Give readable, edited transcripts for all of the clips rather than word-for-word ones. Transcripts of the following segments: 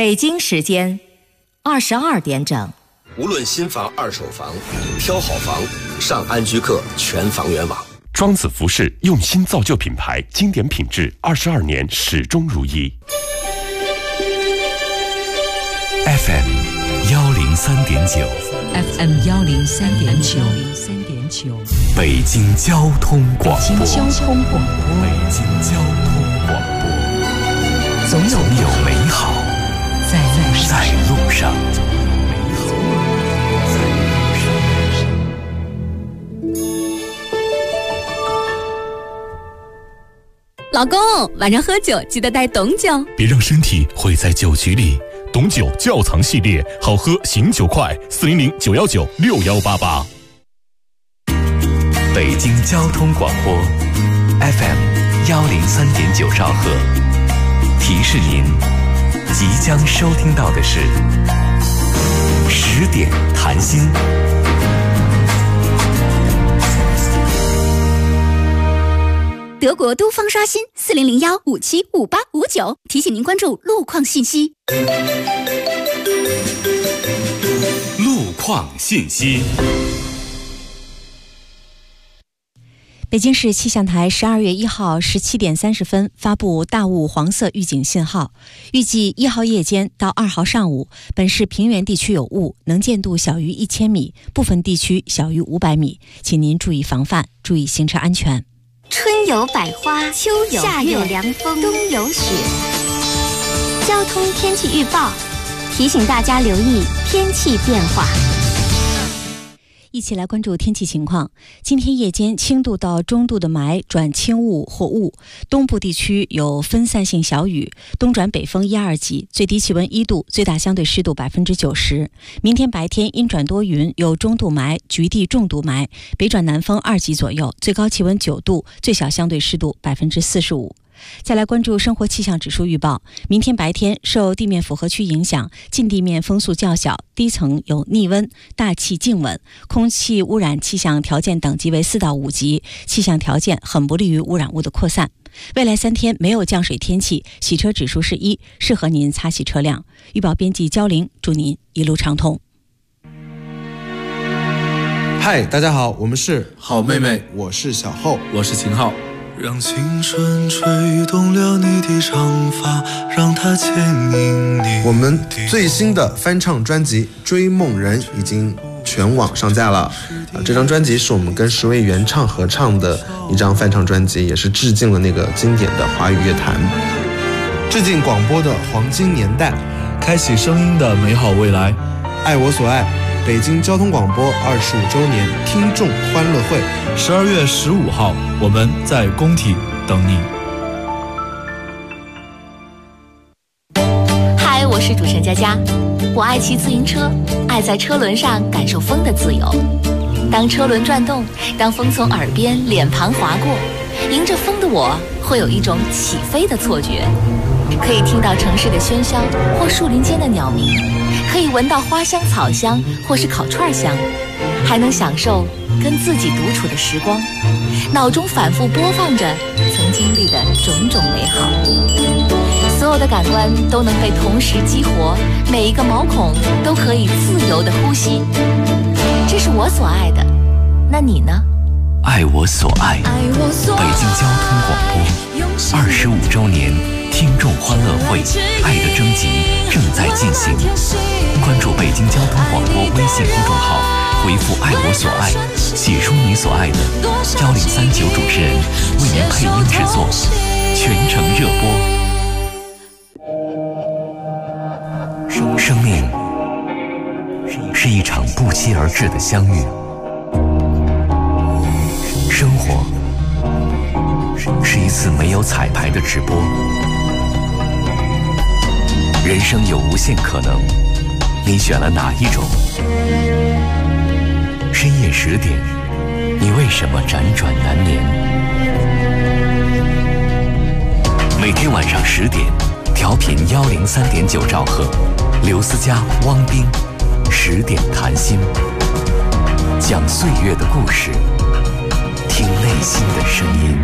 北京时间22点整。 无论新房、二手房，挑好房，上安居客全房源网。 庄子服饰用心造就品牌，经典品质，22年始终如一。 FM 103.9 FM 103.9 北京交通广播。 北京交通广播。 北京交通广播。总有美好在路上。 老公，晚上喝酒记得带董酒， 别让身体毁在酒局里。董酒窖藏系列，好喝醒酒快，400-919-6188。 北京交通广播 FM 103.9兆赫，提示您即将收听到的是10点谈心。 德国都方刷新4001575859，提醒您关注路况信息。 路况信息。 北京市气象台12月1号17点30分发布大雾黄色预警信号，预计1号夜间到2号上午，本市平原地区有雾，能见度小于1000米，部分地区小于500米，请您注意防范，注意行车安全。 春有百花，秋有夏有凉风，冬有雪。交通天气预报提醒大家留意天气变化。 一起来关注天气情况。今天夜间轻度到中度的霾转轻雾或雾，东部地区有分散性小雨，东转北风1、2级，最低气温1度，最大相对湿度90%。明天白天阴转多云，有中度霾，局地重度霾，北转南风2级左右，最高气温9度，最小相对湿度45%。再来关注生活气象指数预报。明天白天受地面复合区影响，近地面风速较小，低层有逆温，大气静稳，空气污染气象条件等级为4到5级，气象条件很不利于污染物的扩散。未来3天没有降水天气，洗车指数是1，适合您擦洗车辆。预报编辑焦玲，祝您一路畅通。 嗨，大家好，我们是好妹妹， 我是小厚， 我是秦昊。 让青春吹动了你的长发，让它牵引你。 我们最新的翻唱专辑《追梦人》已经全网上架了。这张专辑是我们跟10位原唱合唱的一张翻唱专辑，也是致敬了那个经典的华语乐坛，致敬广播的黄金年代， 开启声音的美好未来。 爱我所爱，北京交通广播25周年听众欢乐会 ，12月15号，我们在工体等你。 嗨，我是主持人佳佳，我爱骑自行车，爱在车轮上感受风的自由。当车轮转动，当风从耳边、脸庞划过，迎着风的我会有一种起飞的错觉，可以听到城市的喧嚣或树林间的鸟鸣，可以闻到花香草香或是烤串香，还能享受跟自己独处的时光，脑中反复播放着曾经历的种种美好，所有的感官都能被同时激活，每一个毛孔都可以自由的呼吸，这是我所爱的。那你呢？ 爱我所爱，北京交通广播25周年听众欢乐会爱的征集正在进行，关注北京交通广播微信公众号，回复爱我所爱，写出你所爱的，1039主持人为您配音制作，全程热播。生命是一场不期而至的相遇，生活是一次没有彩排的直播，人生有无限可能，你选了哪一种？深夜10点，你为什么辗转难眠？每天晚上10点，调频103.9兆赫，刘思佳、汪冰10点谈心，讲岁月的故事，听内心的声音。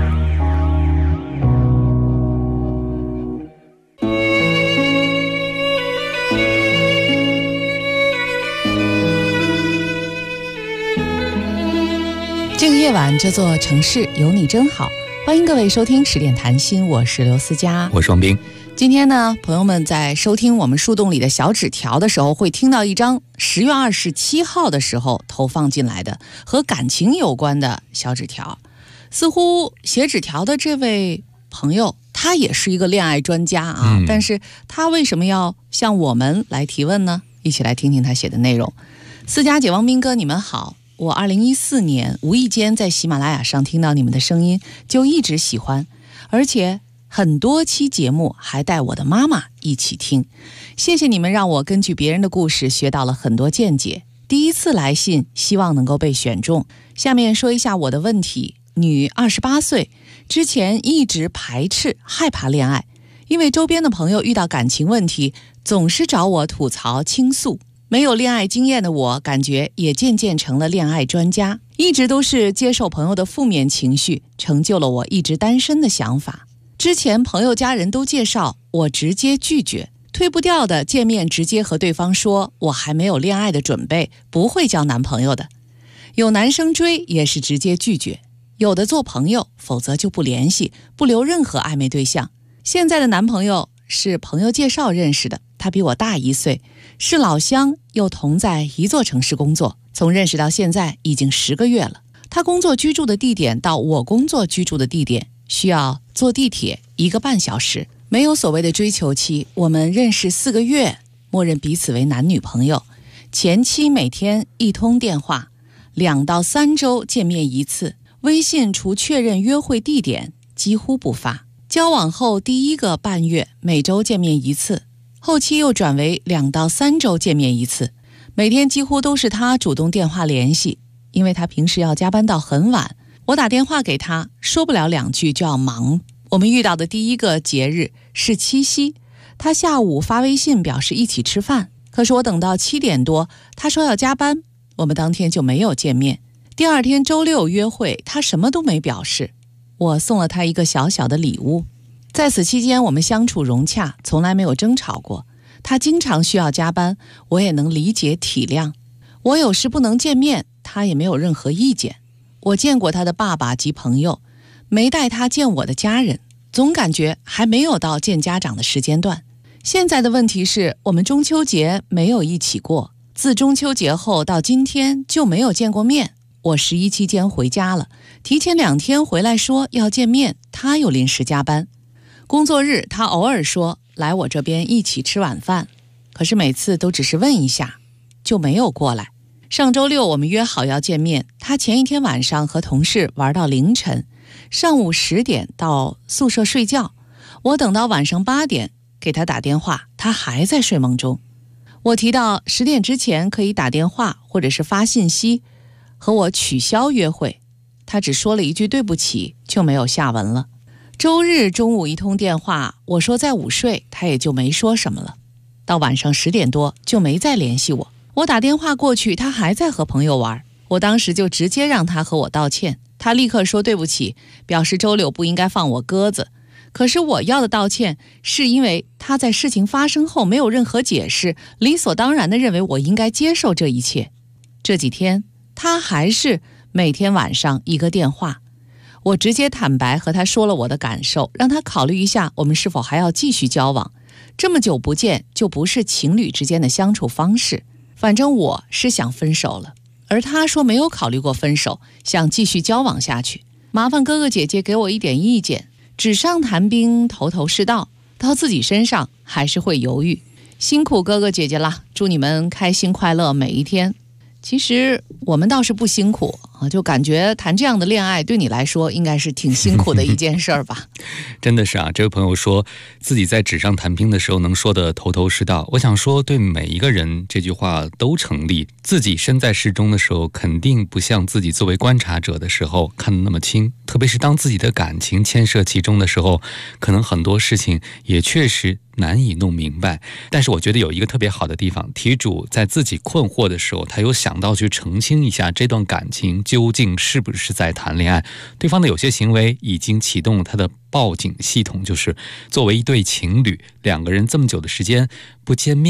夜晚，这座城市有你真好。欢迎各位收听10点谈心，我是刘思佳， 我是王斌。 今天呢，朋友们在收听我们树洞里的小纸条的时候，会听到一张10月27号的时候投放进来的和感情有关的小纸条。似乎写纸条的这位朋友，他也是一个恋爱专家啊，但是他为什么要向我们来提问呢？一起来听听他写的内容。思佳姐、王斌哥，你们好。我2014年无意间在喜马拉雅上听到你们的声音，就一直喜欢，而且很多期节目还带我的妈妈一起听。谢谢你们让我根据别人的故事学到了很多见解。第一次来信，希望能够被选中。下面说一下我的问题。女28岁，之前一直排斥害怕恋爱，因为周边的朋友遇到感情问题总是找我吐槽倾诉。没有恋爱经验的我，感觉也渐渐成了恋爱专家，一直都是接受朋友的负面情绪，成就了我一直单身的想法。之前朋友家人都介绍，我直接拒绝，推不掉的见面直接和对方说我还没有恋爱的准备，不会交男朋友的。有男生追也是直接拒绝，有的做朋友，否则就不联系，不留任何暧昧对象。现在的男朋友是朋友介绍认识的，他比我大1岁，是老乡，又同在一座城市工作，从认识到现在已经10个月了。他工作居住的地点到我工作居住的地点需要坐地铁1个半小时，没有所谓的追求期。我们认识4个月，默认彼此为男女朋友。前期每天1通电话，2到3周见面1次，微信除确认约会地点几乎不发。交往后第1个半月每周见面1次，后期又转为2到3周见面1次，每天几乎都是他主动电话联系，因为他平时要加班到很晚，我打电话给他，说不了2句就要忙。我们遇到的第1个节日是七夕，他下午发微信表示一起吃饭，可是我等到7点多，他说要加班，我们当天就没有见面。第2天周6约会，他什么都没表示，我送了他一个小小的礼物。在此期间我们相处融洽，从来没有争吵过。他经常需要加班，我也能理解体谅。我有时不能见面，他也没有任何意见。我见过他的爸爸及朋友，没带他见我的家人，总感觉还没有到见家长的时间段。现在的问题是我们中秋节没有一起过，自中秋节后到今天就没有见过面。我11期间回家了，提前2天回来说要见面，他又临时加班。工作日他偶尔说来我这边一起吃晚饭，可是每次都只是问一下，就没有过来。上周6我们约好要见面，他前一天晚上和同事玩到凌晨，上午10点到宿舍睡觉，我等到晚上8点给他打电话，他还在睡梦中。我提到10点之前可以打电话或者是发信息和我取消约会，他只说了一句对不起，就没有下文了。周日中午1通电话，我说在午睡，他也就没说什么了。到晚上10点多就没再联系我，我打电话过去，他还在和朋友玩，我当时就直接让他和我道歉，他立刻说对不起，表示周6不应该放我鸽子。可是我要的道歉是因为他在事情发生后没有任何解释，理所当然地认为我应该接受这一切。这几天他还是每天晚上1个电话，我直接坦白和他说了我的感受，让他考虑一下我们是否还要继续交往。这么久不见，就不是情侣之间的相处方式。反正我是想分手了，而他说没有考虑过分手，想继续交往下去。麻烦哥哥姐姐给我一点意见，纸上谈兵，头头是道，到自己身上还是会犹豫。辛苦哥哥姐姐了，祝你们开心快乐每一天。其实我们倒是不辛苦啊，就感觉谈这样的恋爱对你来说应该是挺辛苦的一件事儿吧。 真的是啊，这位朋友说自己在纸上谈兵的时候能说的头头是道，我想说对每一个人这句话都成立。自己身在事中的时候，肯定不像自己作为观察者的时候看得那么清，特别是当自己的感情牵涉其中的时候，可能很多事情也确实难以弄明白。但是我觉得有一个特别好的地方，题主在自己困惑的时候，他有想到去澄清一下这段感情究竟是不是在谈恋爱。对方的有些行为已经启动了他的报警系统，就是作为一对情侣，2个人这么久的时间不见面，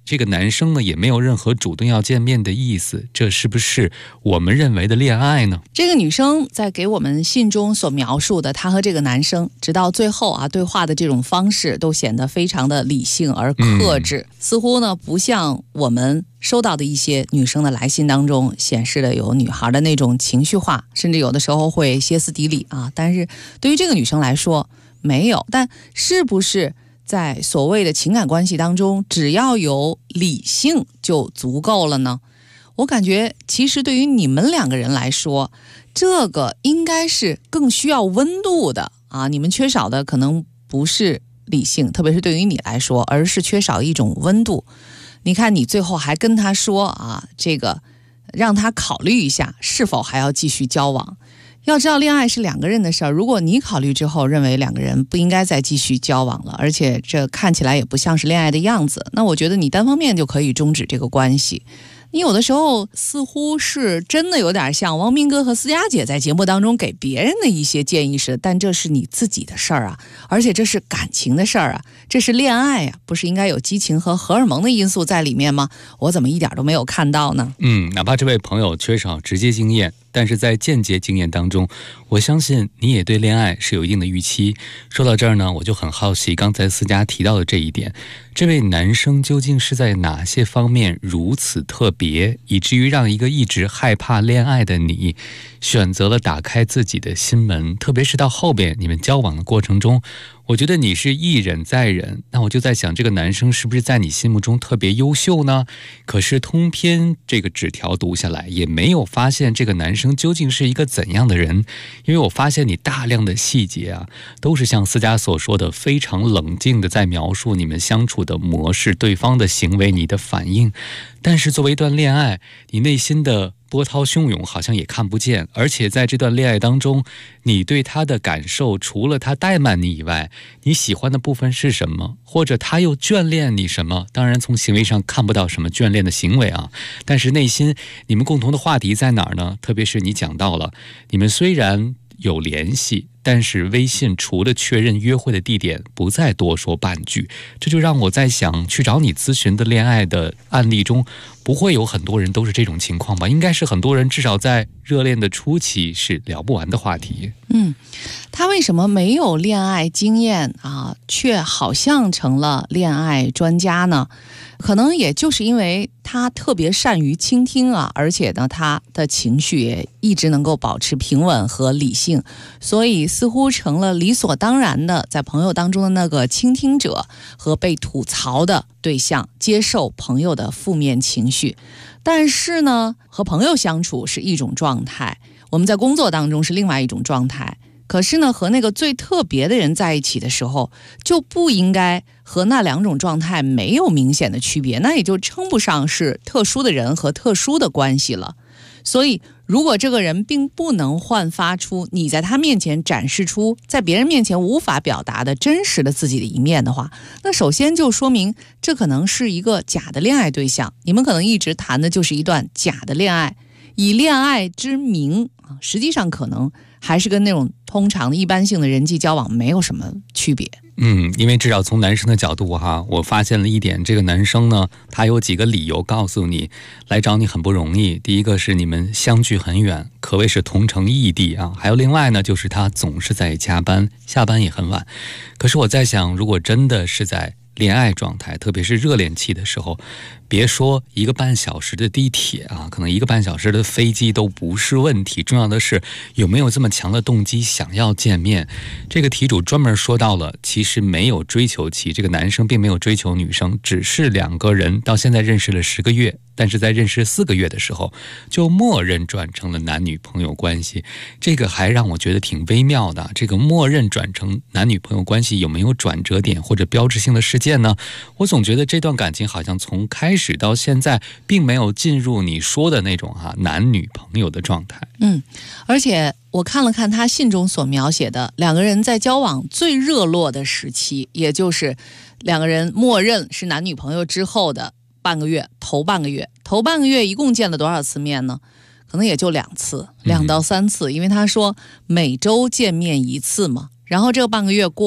这个男生呢也没有任何主动要见面的意思，这是不是我们认为的恋爱呢？ 这个女生在给我们信中所描述的她和这个男生直到最后对话的这种方式都显得非常的理性而克制，似乎呢不像我们收到的一些女生的来信当中显示的有女孩的那种情绪化，甚至有的时候会歇斯底里但是对于这个女生来说没有。但是不是在所谓的情感关系当中只要有理性就足够了呢？我感觉其实对于你们两个人来说，这个应该是更需要温度的你们缺少的可能不是理性，特别是对于你来说，而是缺少一种温度。你看你最后还跟他说这个让他考虑一下是否还要继续交往。要知道恋爱是两个人的事儿，如果你考虑之后认为两个人不应该再继续交往了，而且这看起来也不像是恋爱的样子，那我觉得你单方面就可以终止这个关系。你有的时候似乎是真的有点像汪明哥和思佳姐在节目当中给别人的一些建议似的，但这是你自己的事儿而且这是感情的事儿这是恋爱不是应该有激情和荷尔蒙的因素在里面吗？我怎么一点都没有看到呢？ 哪怕这位朋友缺少直接经验，但是在间接经验当中，我相信你也对恋爱是有一定的预期。说到这儿呢，我就很好奇刚才思佳提到的这一点，这位男生究竟是在哪些方面如此特别，以至于让一个一直害怕恋爱的你选择了打开自己的心门？特别是到后边你们交往的过程中，我觉得你是一忍再忍，那我就在想这个男生是不是在你心目中特别优秀呢？可是通篇这个纸条读下来也没有发现这个男生究竟是一个怎样的人，因为我发现你大量的细节都是像思佳所说的非常冷静的在描述你们相处的模式，对方的行为，你的反应。但是作为一段恋爱，你内心的波涛汹涌好像也看不见，而且在这段恋爱当中，你对他的感受除了他怠慢你以外，你喜欢的部分是什么，或者他又眷恋你什么？当然从行为上看不到什么眷恋的行为但是内心你们共同的话题在哪儿呢？特别是你讲到了你们虽然有联系，但是微信除了确认约会的地点不再多说半句，这就让我在想，去找你咨询的恋爱的案例中不会有很多人都是这种情况吧？应该是很多人至少在热恋的初期是聊不完的话题。 他为什么没有恋爱经验却好像成了恋爱专家呢？可能也就是因为他特别善于倾听而且呢他的情绪也一直能够保持平稳和理性，所以似乎成了理所当然的在朋友当中的那个倾听者和被吐槽的对象，接受朋友的负面情绪。但是呢，和朋友相处是一种状态，我们在工作当中是另外一种状态，可是呢，和那个最特别的人在一起的时候，就不应该和那两种状态没有明显的区别，那也就称不上是特殊的人和特殊的关系了。所以如果这个人并不能焕发出你在他面前展示出在别人面前无法表达的真实的自己的一面的话，那首先就说明这可能是一个假的恋爱对象，你们可能一直谈的就是一段假的恋爱，以恋爱之名实际上可能还是跟那种通常的一般性的人际交往没有什么区别。 因为至少从男生的角度我发现了一点，这个男生呢，他有几个理由告诉你来找你很不容易。第一个是你们相距很远，可谓是同城异地还有另外呢，就是他总是在加班，下班也很晚。可是我在想，如果真的是在恋爱状态，特别是热恋期的时候，别说1个半小时的地铁可能1个半小时的飞机都不是问题，重要的是有没有这么强的动机想要见面。这个题主专门说到了，其实没有追求期，这个男生并没有追求女生，只是2个人到现在认识了10个月，但是在认识4个月的时候就默认转成了男女朋友关系。这个还让我觉得挺微妙的，这个默认转成男女朋友关系有没有转折点或者标志性的事件呢？我总觉得这段感情好像从开始到现在并没有进入你说的那种男女朋友的状态。 而且我看了看他信中所描写的2个人在交往最热络的时期，也就是2个人默认是男女朋友之后的头半个月一共见了多少次面呢？可能也就2次，2到3次，因为他说每周见面1次嘛，然后这个半个月过了，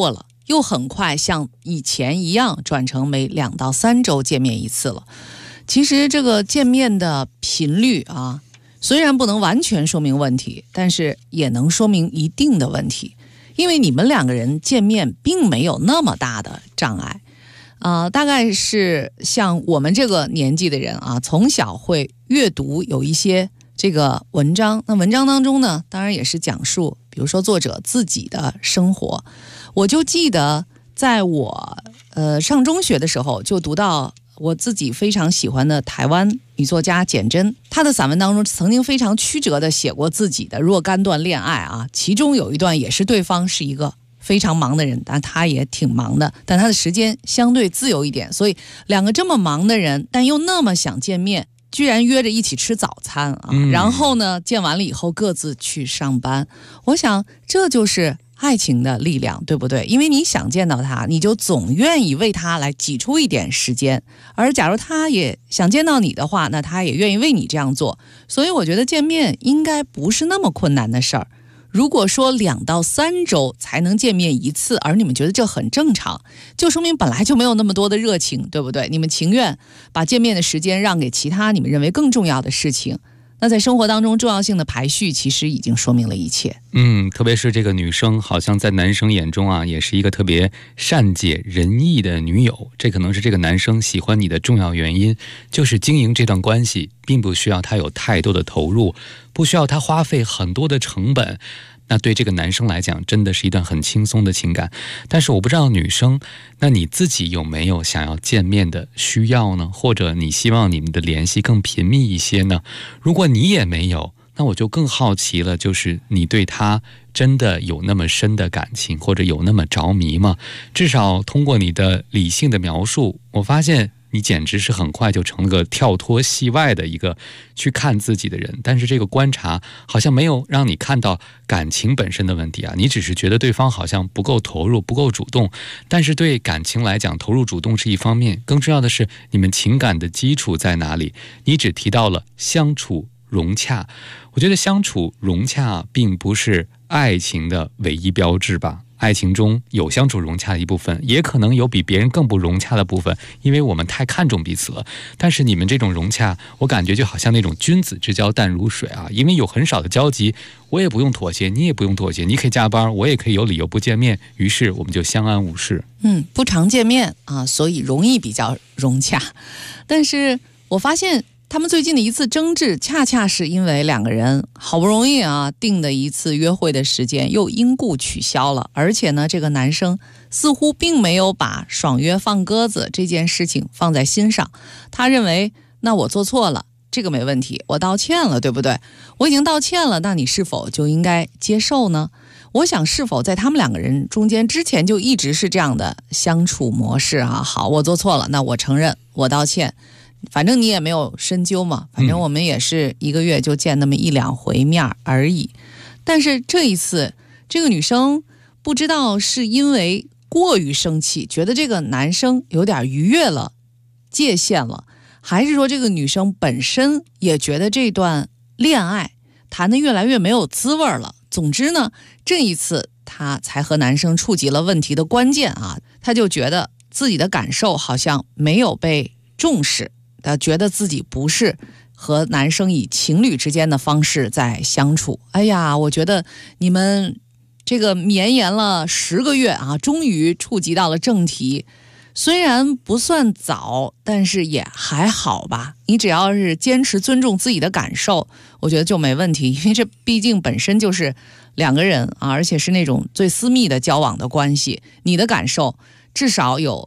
又很快像以前一样转成每2到3周见面一次了。其实这个见面的频率啊，虽然不能完全说明问题，但是也能说明一定的问题，因为你们2个人见面并没有那么大的障碍。大概是像我们这个年纪的人啊，从小会阅读有一些这个文章，那文章当中呢，当然也是讲述比如说作者自己的生活。我就记得在我上中学的时候，就读到我自己非常喜欢的台湾女作家简真，她的散文当中曾经非常曲折地写过自己的若干段恋爱啊，其中有一段也是对方是一个非常忙的人，但他也挺忙的，但他的时间相对自由一点，所以2个这么忙的人，但又那么想见面，居然约着一起吃早餐啊，然后呢，见完了以后各自去上班。我想这就是爱情的力量，对不对？因为你想见到他，你就总愿意为他来挤出一点时间，而假如他也想见到你的话，那他也愿意为你这样做。所以我觉得见面应该不是那么困难的事儿。如果说2到3周才能见面一次，而你们觉得这很正常，就说明本来就没有那么多的热情，对不对？你们情愿把见面的时间让给其他你们认为更重要的事情。那在生活当中重要性的排序其实已经说明了一切。 特别是这个女生好像在男生眼中啊，也是一个特别善解人意的女友，这可能是这个男生喜欢你的重要原因，就是经营这段关系并不需要他有太多的投入，不需要他花费很多的成本，那对这个男生来讲真的是一段很轻松的情感。但是我不知道女生，那你自己有没有想要见面的需要呢？或者你希望你们的联系更频密一些呢？如果你也没有，那我就更好奇了，就是你对他真的有那么深的感情，或者有那么着迷吗？至少通过你的理性的描述，我发现你简直是很快就成了个跳脱戏外的一个去看自己的人，但是这个观察好像没有让你看到感情本身的问题啊，你只是觉得对方好像不够投入，不够主动。但是对感情来讲，投入主动是一方面，更重要的是你们情感的基础在哪里？你只提到了相处融洽，我觉得相处融洽并不是爱情的唯一标志吧。爱情中有相处融洽的一部分，也可能有比别人更不融洽的部分，因为我们太看重彼此了。但是你们这种融洽，我感觉就好像那种君子之交淡如水啊，因为有很少的交集，我也不用妥协，你也不用妥协，你可以加班，我也可以有理由不见面，于是我们就相安无事。 不常见面啊，所以容易比较融洽。但是我发现他们最近的一次争执，恰恰是因为2个人好不容易啊定的一次约会的时间又因故取消了，而且呢，这个男生似乎并没有把爽约放鸽子这件事情放在心上。他认为，那我做错了，这个没问题，我道歉了，对不对？我已经道歉了，那你是否就应该接受呢？我想是否在他们2个人中间之前就一直是这样的相处模式啊？好，我做错了，那我承认，我道歉。反正你也没有深究嘛，反正我们也是1个月就见那么1、2回面而已。但是这一次，这个女生不知道是因为过于生气，觉得这个男生有点逾越了界限了，还是说这个女生本身也觉得这段恋爱谈得越来越没有滋味了。总之呢，这一次她才和男生触及了问题的关键啊，她就觉得自己的感受好像没有被重视。他觉得自己不是和男生以情侣之间的方式在相处。哎呀，我觉得你们这个绵延了10个月啊，终于触及到了正题。虽然不算早，但是也还好吧。你只要是坚持尊重自己的感受，我觉得就没问题。因为这毕竟本身就是2个人啊，而且是那种最私密的交往的关系，你的感受至少有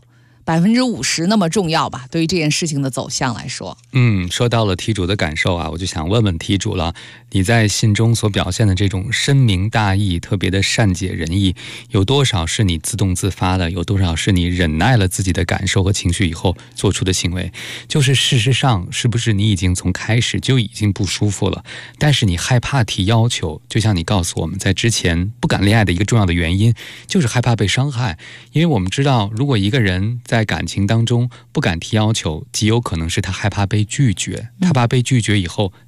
50%那么重要吧，对于这件事情的走向来说。 说到了题主的感受啊，我就想问问题主了，你在信中所表现的这种深明大义，特别的善解人意，有多少是你自动自发的，有多少是你忍耐了自己的感受和情绪以后做出的行为？就是事实上是不是你已经从开始就已经不舒服了，但是你害怕提要求，就像你告诉我们在之前不敢恋爱的一个重要的原因就是害怕被伤害。因为我们知道，如果一个人在感情当中不敢提要求，极有可能是他害怕被拒绝，他怕被拒绝以后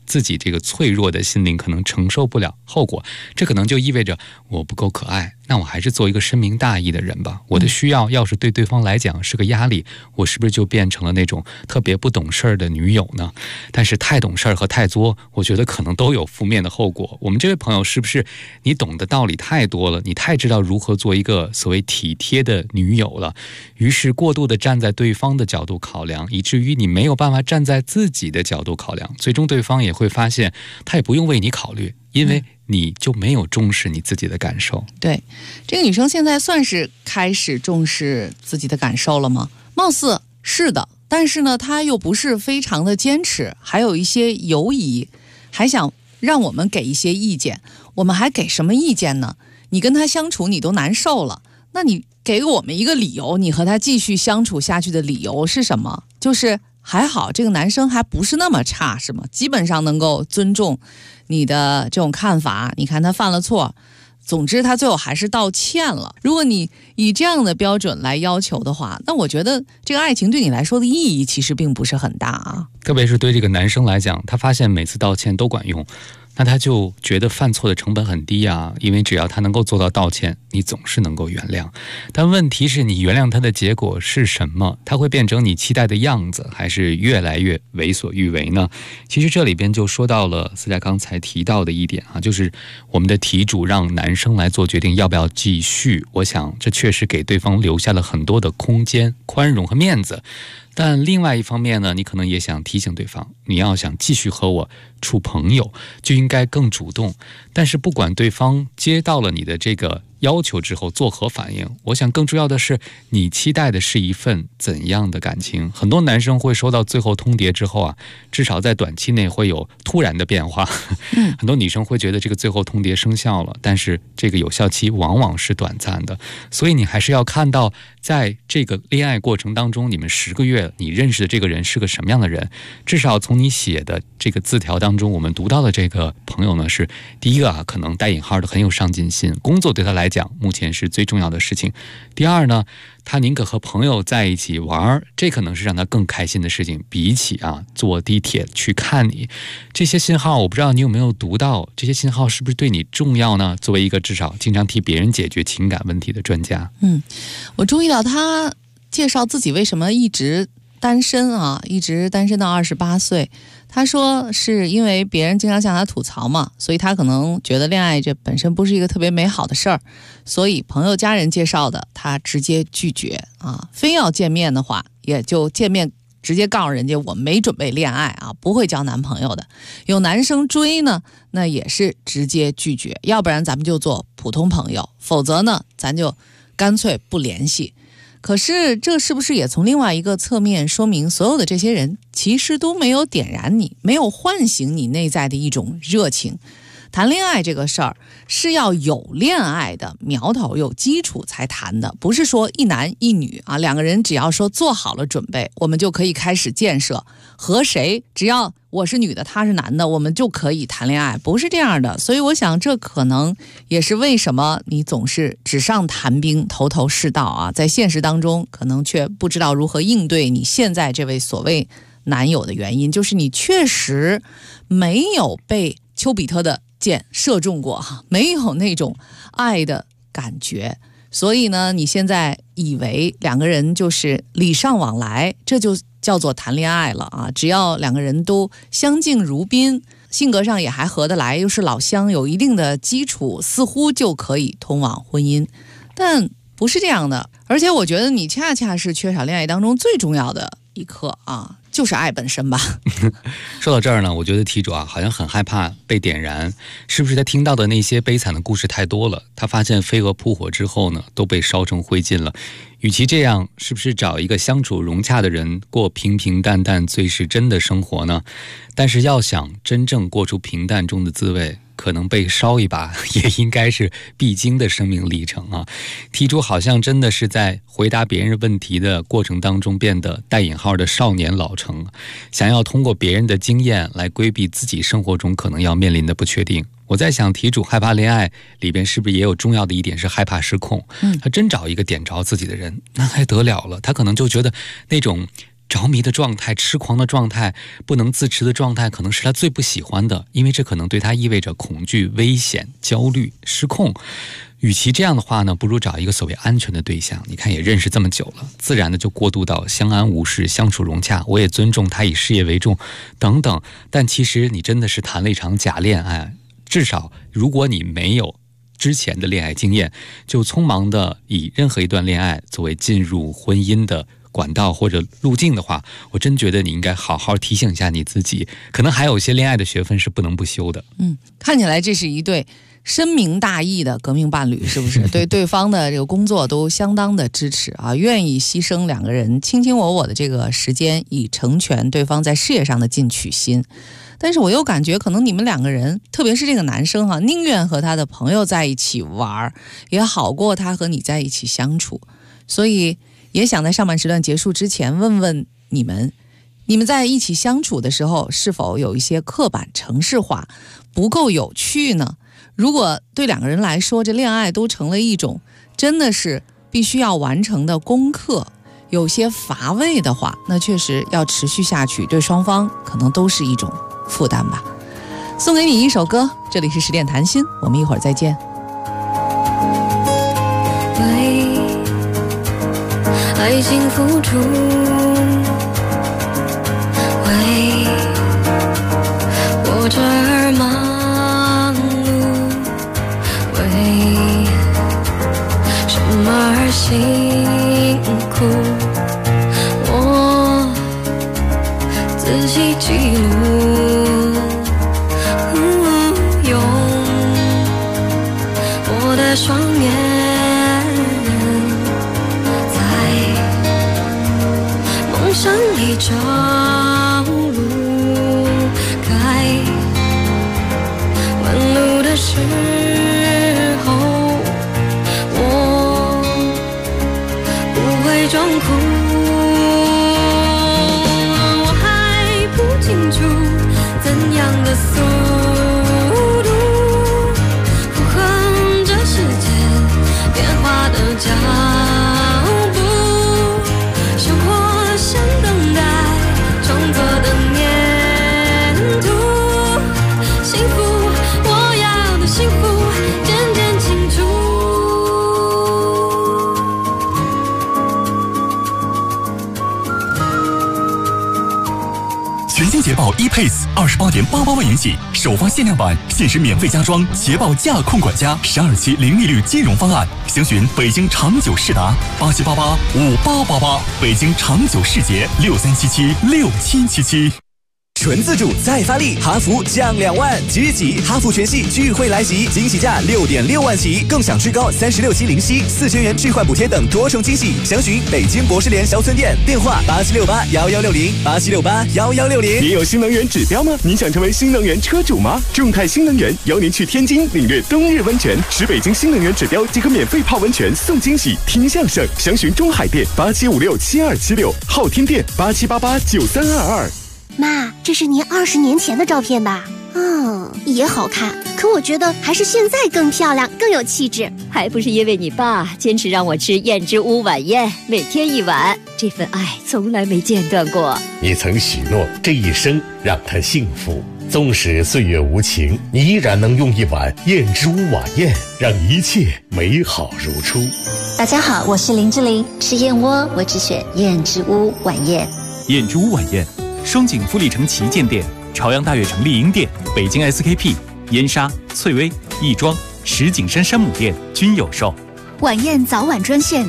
自己这个脆弱的心灵可能承受不了后果，这可能就意味着我不够可爱，那我还是做一个深明大义的人吧。我的需要要是对对方来讲是个压力，我是不是就变成了那种特别不懂事儿的女友呢？但是太懂事儿和太作，我觉得可能都有负面的后果。我们这位朋友，是不是你懂的道理太多了，你太知道如何做一个所谓体贴的女友了，于是过度的站在对方的角度考量，以至于你没有办法站在自己的角度考量，最终对方也会发现他也不用为你考虑，因为你就没有重视你自己的感受。 对，这个女生现在算是开始重视自己的感受了吗？貌似是的，但是呢，她又不是非常的坚持，还有一些犹疑，还想让我们给一些意见。我们还给什么意见呢？你跟她相处你都难受了，那你给我们一个理由，你和他继续相处下去的理由是什么？就是还好这个男生还不是那么差，是吗？基本上能够尊重你的这种看法。你看他犯了错，总之他最后还是道歉了。如果你以这样的标准来要求的话，那我觉得这个爱情对你来说的意义其实并不是很大啊。 特别是对这个男生来讲，他发现每次道歉都管用，那他就觉得犯错的成本很低啊，因为只要他能够做到道歉，你总是能够原谅。但问题是，你原谅他的结果是什么？他会变成你期待的样子，还是越来越为所欲为呢？其实这里边就说到了思佳刚才提到的一点啊，就是我们的题主让男生来做决定要不要继续，我想这确实给对方留下了很多的空间、宽容和面子。但另外一方面呢，你可能也想提醒对方，你要想继续和我处朋友，就应该更主动。但是不管对方接到了你的这个要求之后作何反应，我想更重要的是你期待的是一份怎样的感情。很多男生会收到最后通牒之后啊，至少在短期内会有突然的变化。很多女生会觉得这个最后通牒生效了，但是这个有效期往往是短暂的，所以你还是要看到在这个恋爱过程当中，你们10个月你认识的这个人是个什么样的人。至少从你写的这个字条当中，我们读到的这个朋友呢，是第一个啊，可能带引号的很有上进心，工作对他来讲目前是最重要的事情。第二呢，他宁可和朋友在一起玩，这可能是让他更开心的事情，比起啊坐地铁去看你。这些信号我不知道你有没有读到，这些信号是不是对你重要呢？作为一个至少经常替别人解决情感问题的专家， 我注意到他介绍自己为什么一直单身啊，一直单身到28岁。他说是因为别人经常向他吐槽嘛，所以他可能觉得恋爱这本身不是一个特别美好的事儿，所以朋友家人介绍的他直接拒绝啊。非要见面的话也就见面，直接告诉人家我没准备恋爱啊，不会交男朋友的。有男生追呢，那也是直接拒绝，要不然咱们就做普通朋友，否则呢咱就干脆不联系。可是这是不是也从另外一个侧面说明，所有的这些人其实都没有点燃你，没有唤醒你内在的一种热情？谈恋爱这个事儿是要有恋爱的苗头、有基础才谈的，不是说一男一女啊，两个人只要说做好了准备，我们就可以开始建设。和谁只要我是女的，他是男的，我们就可以谈恋爱，不是这样的。所以我想这可能也是为什么你总是纸上谈兵，头头是道啊，在现实当中可能却不知道如何应对你现在这位所谓男友的原因，就是你确实没有被丘比特的箭射中过，没有那种爱的感觉。所以呢，你现在以为两个人就是礼尚往来，这就叫做谈恋爱了啊！只要两个人都相敬如宾，性格上也还合得来，又是老乡，有一定的基础，似乎就可以通往婚姻。但不是这样的，而且我觉得你恰恰是缺少恋爱当中最重要的一课啊，就是爱本身吧。 说到这儿呢，我觉得题主啊好像很害怕被点燃，是不是他听到的那些悲惨的故事太多了？他发现飞蛾扑火之后呢，都被烧成灰烬了。与其这样，是不是找一个相处融洽的人，过平平淡淡最是真的生活呢？但是要想真正过出平淡中的滋味，可能被烧一把也应该是必经的生命历程啊。题主好像真的是在回答别人问题的过程当中变得带引号的少年老成，想要通过别人的经验来规避自己生活中可能要面临的不确定。我在想，题主害怕恋爱里边是不是也有重要的一点是害怕失控？他真找一个点着自己的人，那还得了了？他可能就觉得那种着迷的状态、痴狂的状态、不能自持的状态，可能是他最不喜欢的，因为这可能对他意味着恐惧、危险、焦虑、失控。与其这样的话呢，不如找一个所谓安全的对象。你看也认识这么久了，自然的就过渡到相安无事、相处融洽，我也尊重他以事业为重等等。但其实你真的是谈了一场假恋爱，至少如果你没有之前的恋爱经验，就匆忙的以任何一段恋爱作为进入婚姻的管道或者路径的话，我真觉得你应该好好提醒一下你自己，可能还有一些恋爱的学分是不能不修的。 看起来这是一对深明大义的革命伴侣，是不是？对对方的这个工作都相当的支持啊，愿意牺牲两个人卿卿我我的这个时间，以成全对方在事业上的进取心。但是我又感觉可能你们两个人，特别是这个男生哈，宁愿和他的朋友在一起玩，也好过他和你在一起相处。所以也想在上半时段结束之前问问你们在一起相处的时候，是否有一些刻板程式化，不够有趣呢？如果对两个人来说，这恋爱都成了一种真的是必须要完成的功课，有些乏味的话，那确实要持续下去，对双方可能都是一种负担吧。送给你一首歌，这里是10点谈心，我们一会儿再见。 为爱情付出，为活着而忙碌，为什么而辛苦，我自己记录，用我的双眼上一条路，该问路的时候，我不会装哭。我还不清楚怎样的速度符合这世界变化的脚步，生活像等待重做的粘土，幸福我要的幸福渐渐清楚。 全新捷豹 ePace28.88万元起，首发限量版，限时免费加装捷豹驾控管家12期零利率金融方案，详询北京长久世达87885888，北京长久世捷63776777。 纯自主再发力，哈弗降2万，即日起哈弗全系钜惠来袭，惊喜价6.6万起，更享最高36期零息，4000元置换补贴等多重惊喜。详询北京博士联销村店，电话87681160，87681160。 您有新能源指标吗？您想成为新能源车主吗？众泰新能源邀您去天津领略冬日温泉，使北京新能源指标即可免费泡温泉送惊喜，听相声。详询中海店87567276，昊天店87889322。 妈，这是您20年前的照片吧？也好看，可我觉得还是现在更漂亮，更有气质。 还不是因为你爸坚持让我吃燕之屋晚宴，每天1碗，这份爱从来没间断过。 你曾许诺这一生让他幸福，纵使岁月无情，你依然能用1碗燕之屋晚宴让一切美好如初。 大家好，我是林志玲，吃燕窝我只选燕之屋晚宴。 燕之屋晚宴，双井富力城旗舰店、朝阳大悦城丽婴店、北京 SKP、燕莎、翠微、亦庄、石景山山姆店均有售。 晚宴早晚专线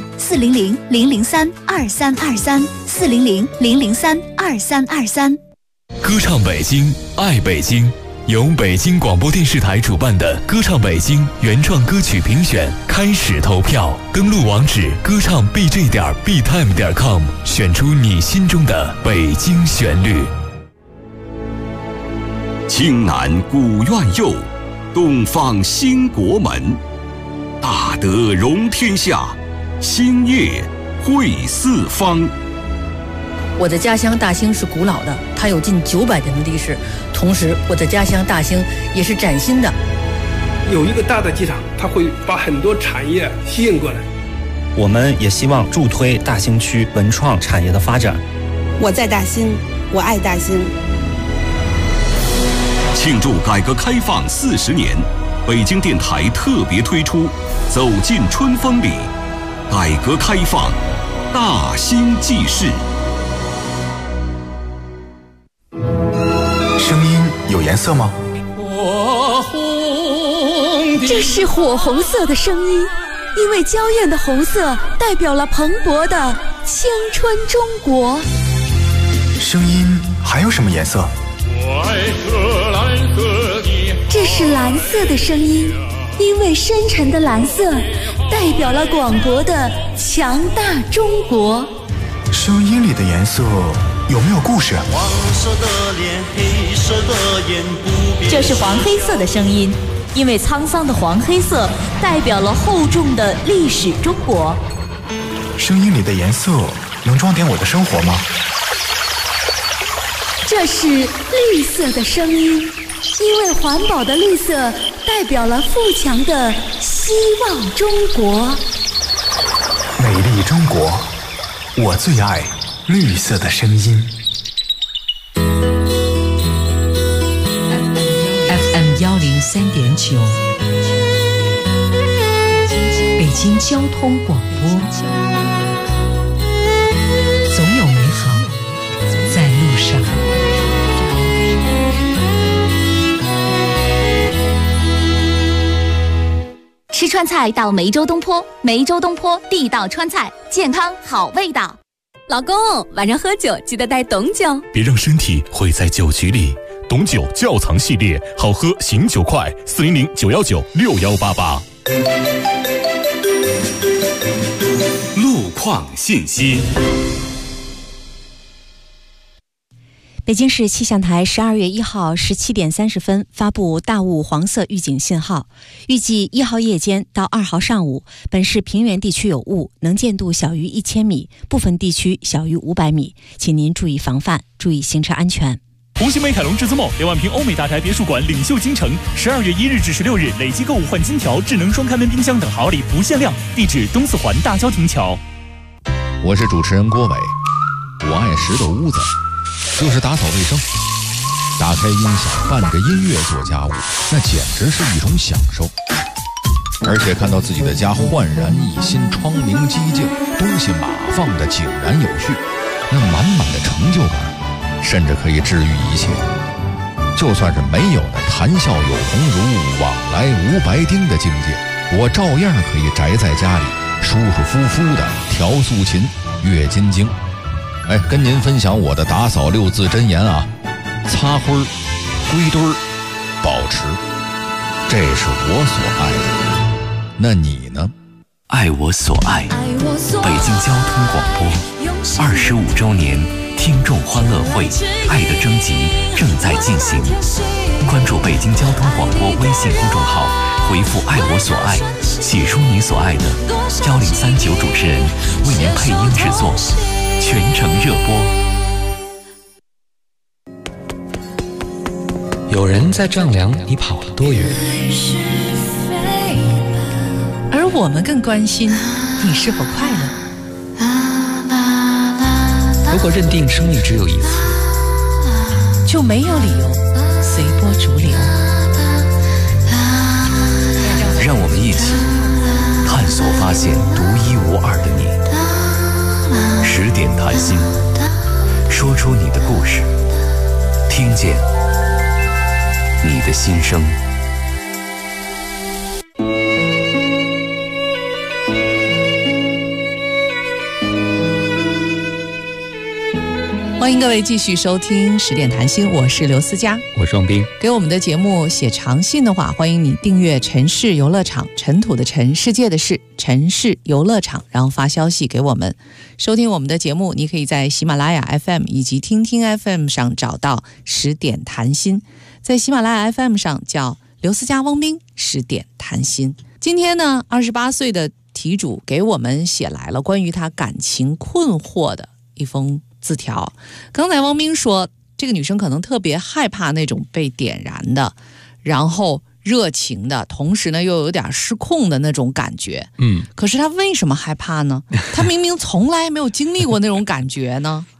400-003-2323，400-003-2323。 歌唱北京，爱北京，由北京广播电视台主办的歌唱北京原创歌曲评选开始投票，登录网址歌唱 bj.btime.com， 选出你心中的北京旋律。 青南古院右，东方兴国门，大德容天下，兴业惠四方。 我的家乡大兴是古老的，它有近900年的历史，同时我的家乡大兴也是崭新的。 有一个大的机场，它会把很多产业吸引过来。 我们也希望助推大兴区文创产业的发展。 我在大兴，我爱大兴。 庆祝改革开放40年，北京电台特别推出《走进春风里》，改革开放大兴纪事。 声音有颜色吗？ 这是火红色的声音，因为娇艳的红色代表了蓬勃的青春中国。 声音还有什么颜色？ 这是蓝色的声音，因为深沉的蓝色代表了广博的强大中国。 声音里的颜色有没有故事？ 黄色的脸，黑色的眼，不变。 这是黄黑色的声音，因为沧桑的黄黑色代表了厚重的历史中国。 声音里的颜色能装点我的生活吗？ 这是绿色的声音，因为环保的绿色代表了富强的希望中国。 美丽中国，我最爱绿色的声音。 FM 103.9，北京交通广播，总有美好在路上。 吃川菜到梅州东坡，梅州东坡地道川菜，健康好味道。 老公，晚上喝酒记得带董酒， 别让身体毁在酒局里。董酒窖藏系列，好喝醒酒快，400-919-6188。 路况信息。 北京市气象台12月1号17点30分发布大雾黄色预警信号，预计1号夜间到2号上午，本市平原地区有雾，能见度小于1000米，部分地区小于500米，请您注意防范，注意行车安全。 红星美凯龙至尊梦2万平欧美大宅别墅馆领袖京城，12月1日至16日累计购物换金条、智能双开门冰箱等好礼不限量，地址东四环大郊亭桥。 我是主持人郭伟，我爱石头屋子，就是打扫卫生，打开音响伴着音乐做家务，那简直是一种享受。而且看到自己的家焕然一新，窗明几净，东西码放的井然有序，那满满的成就感，甚至可以治愈一切。就算是没有那谈笑有鸿儒，往来无白丁的境界，我照样可以宅在家里，舒舒服服的调素琴、阅金经。跟您分享我的打扫6字真言啊：擦灰儿、归堆儿、保持，这是我所爱的。那你呢？ 爱我所爱，北京交通广播25周年听众欢乐会爱的征集正在进行，关注北京交通广播微信公众号，回复爱我所爱，写出你所爱的，1039主持人为您配音制作，全程热播。 有人在丈量你跑了多远， 而我们更关心你是否快乐。 如果认定生命只有一次， 就没有理由随波逐流。 让我们一起探索发现独一无二的你。10点谈心，说出你的故事，听见你的心声。 欢迎各位继续收听10点谈心，我是刘思佳， 我是王斌。 给我们的节目写长信的话，欢迎你订阅城市游乐场，尘土的尘，世界的世，城市游乐场，然后发消息给我们。收听我们的节目，你可以在喜马拉雅 FM 以及听听 FM 上找到10点谈心，在喜马拉雅 FM 上叫刘思佳汪斌10点谈心。今天呢，28岁的题主给我们写来了关于他感情困惑的一封字条。刚才汪斌说，这个女生可能特别害怕那种被点燃的，然后热情的，同时呢又有点失控的那种感觉。可是她为什么害怕呢？她明明从来没有经历过那种感觉呢？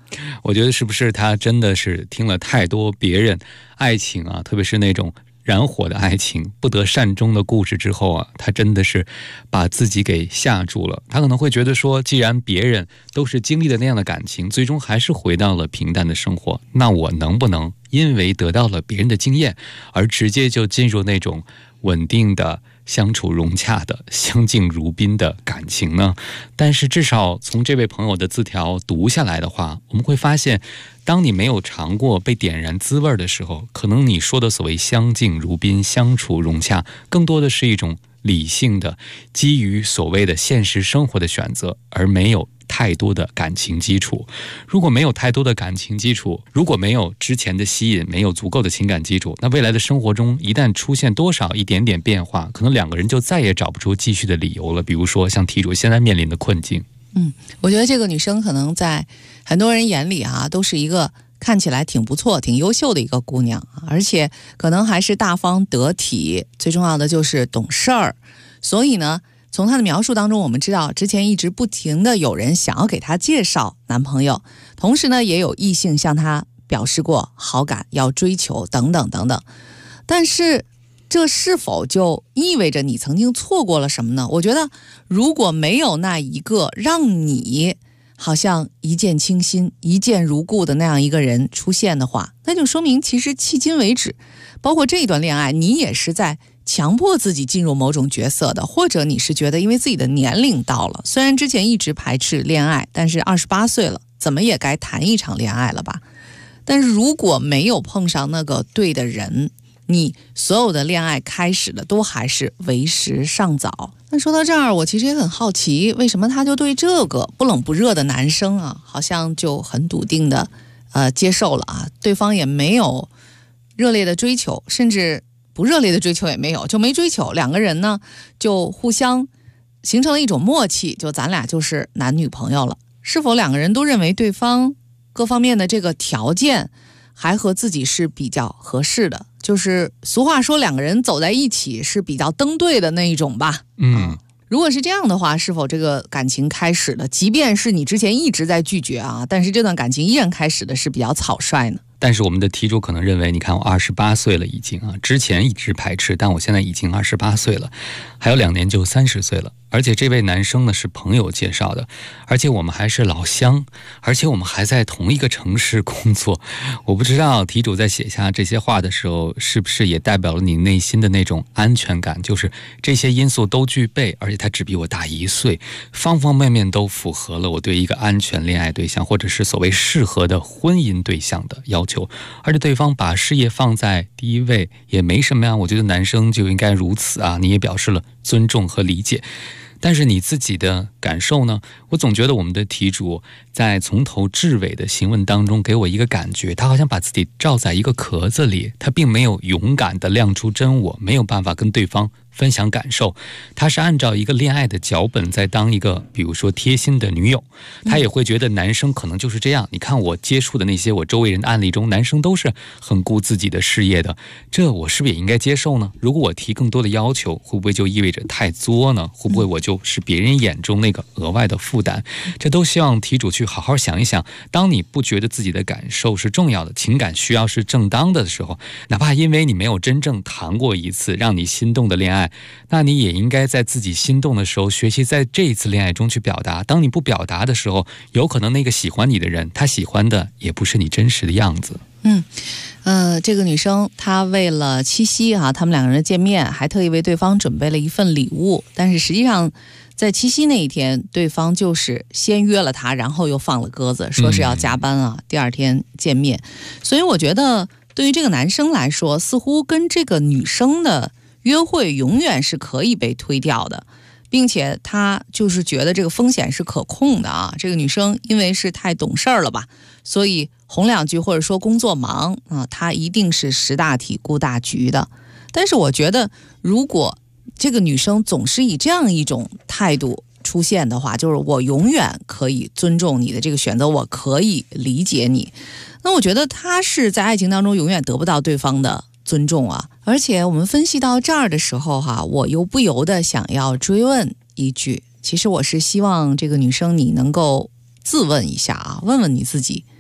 我觉得是不是他真的是听了太多别人爱情啊，特别是那种燃火的爱情不得善终的故事之后啊，他真的是把自己给吓住了。他可能会觉得说，既然别人都是经历了那样的感情，最终还是回到了平淡的生活，那我能不能因为得到了别人的经验而直接就进入那种稳定的相处融洽的相敬如宾的感情呢？但是至少从这位朋友的字条读下来的话，我们会发现，当你没有尝过被点燃滋味的时候，可能你说的所谓相敬如宾相处融洽，更多的是一种理性的基于所谓的现实生活的选择，而没有太多的感情基础。如果没有太多的感情基础，如果没有之前的吸引，没有足够的情感基础，那未来的生活中一旦出现多少一点点变化，可能两个人就再也找不出继续的理由了。比如说像题主现在面临的困境。 我觉得这个女生可能在很多人眼里啊，都是一个看起来挺不错挺优秀的一个姑娘，而且可能还是大方得体，最重要的就是懂事儿。所以呢，从她的描述当中我们知道，之前一直不停的有人想要给她介绍男朋友，同时呢也有异性向她表示过好感，要追求等等等等。但是这是否就意味着你曾经错过了什么呢？我觉得如果没有那一个让你好像一见倾心一见如故的那样一个人出现的话，那就说明其实迄今为止，包括这一段恋爱，你也是在强迫自己进入某种角色的，或者你是觉得因为自己的年龄到了，虽然之前一直排斥恋爱，但是28岁了，怎么也该谈一场恋爱了吧。但是如果没有碰上那个对的人，你所有的恋爱开始的都还是为时尚早。那说到这儿，我其实也很好奇，为什么他就对这个不冷不热的男生啊，好像就很笃定的接受了啊？对方也没有热烈的追求，甚至不热烈的追求也没有，就没追求。两个人呢就互相形成了一种默契，就咱俩就是男女朋友了。是否两个人都认为对方各方面的这个条件还和自己是比较合适的，就是俗话说两个人走在一起是比较登对的那一种吧。如果是这样的话，是否这个感情开始的，即便是你之前一直在拒绝啊，但是这段感情依然开始的是比较草率呢？ 但是我们的题主可能认为，你看我28岁了已经啊，之前一直排斥，但我现在已经28岁了，还有2年就30岁了。而且这位男生呢是朋友介绍的，而且我们还是老乡，而且我们还在同一个城市工作。我不知道题主在写下这些话的时候，是不是也代表了你内心的那种安全感，就是这些因素都具备，而且他只比我大1岁，方方面面都符合了我对一个安全恋爱对象，或者是所谓适合的婚姻对象的要求。而且对方把事业放在第一位也没什么呀，我觉得男生就应该如此啊，你也表示了尊重和理解。但是你自己的感受呢？我总觉得我们的题主在从头至尾的行文当中给我一个感觉，他好像把自己罩在一个壳子里，他并没有勇敢地亮出真我，没有办法跟对方分享感受。他是按照一个恋爱的脚本在当一个比如说贴心的女友，他也会觉得男生可能就是这样。你看我接触的那些我周围人的案例中，男生都是很顾自己的事业的，这我是不是也应该接受呢？如果我提更多的要求，会不会就意味着太作呢？会不会我就是别人眼中那个额外的负担？这都希望题主去好好想一想，当你不觉得自己的感受是重要的，情感需要是正当的时候，哪怕因为你没有真正谈过一次让你心动的恋爱，那你也应该在自己心动的时候学习在这一次恋爱中去表达。当你不表达的时候，有可能那个喜欢你的人，他喜欢的也不是你真实的样子。 这个女生她为了七夕啊，他们两个人见面，还特意为对方准备了一份礼物。但是实际上，在七夕那一天，对方就是先约了她，然后又放了鸽子，说是要加班啊，第二天见面。所以我觉得，对于这个男生来说，似乎跟这个女生的约会永远是可以被推掉的，并且他就是觉得这个风险是可控的啊。这个女生因为是太懂事儿了吧，所以哄两句或者说工作忙啊，她一定是识大体顾大局的。但是我觉得，如果这个女生总是以这样一种态度出现的话，就是我永远可以尊重你的这个选择，我可以理解你，那我觉得她是在爱情当中永远得不到对方的尊重啊。而且我们分析到这儿的时候哈，我又不由得想要追问一句，其实我是希望这个女生你能够自问一下啊，问问你自己，